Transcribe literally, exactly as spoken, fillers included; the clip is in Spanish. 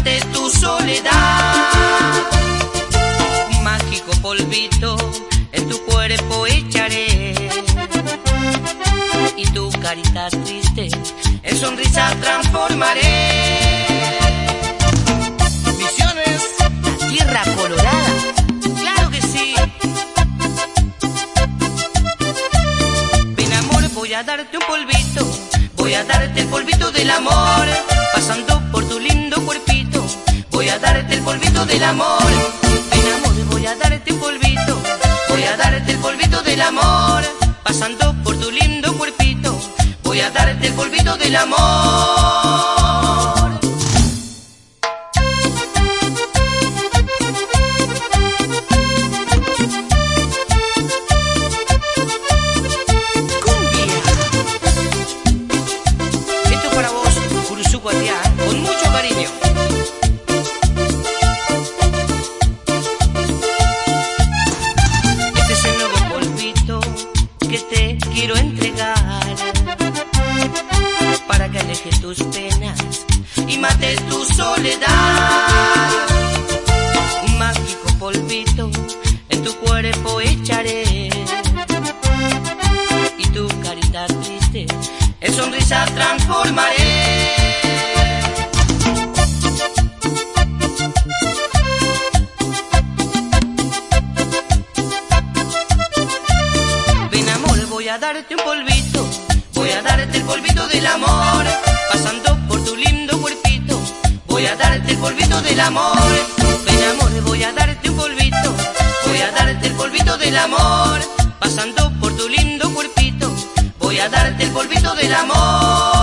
mate tu soledad. Un mágico polvito en tu cuerpo echaré y tu carita triste en sonrisa transformaré. Misiones, La tierra colorada, claro que sí. Ven amor, voy a darte un polvito, voy a darte el polvito del amor, pasando por tu lindo cuerpito, voy a darte el polvito del amor. Ven amor, voy a darte un polvito, voy a darte el polvito del amor, pasando por tu lindo cuerpito, voy a darte el polvito del amor. Con mucho cariño. Este es el nuevo polvito que te quiero entregar para que alejes tus penas y mates tu soledad. Un mágico polvito en tu cuerpo echaré y tu carita triste en sonrisa transformaré. Voy a darte un polvito, voy a darte el polvito del amor, pasando por tu lindo cuerpito, voy a darte el polvito del amor. Ven amor, voy a darte un polvito, voy a darte el polvito del amor, pasando por tu lindo cuerpito, voy a darte el polvito del amor.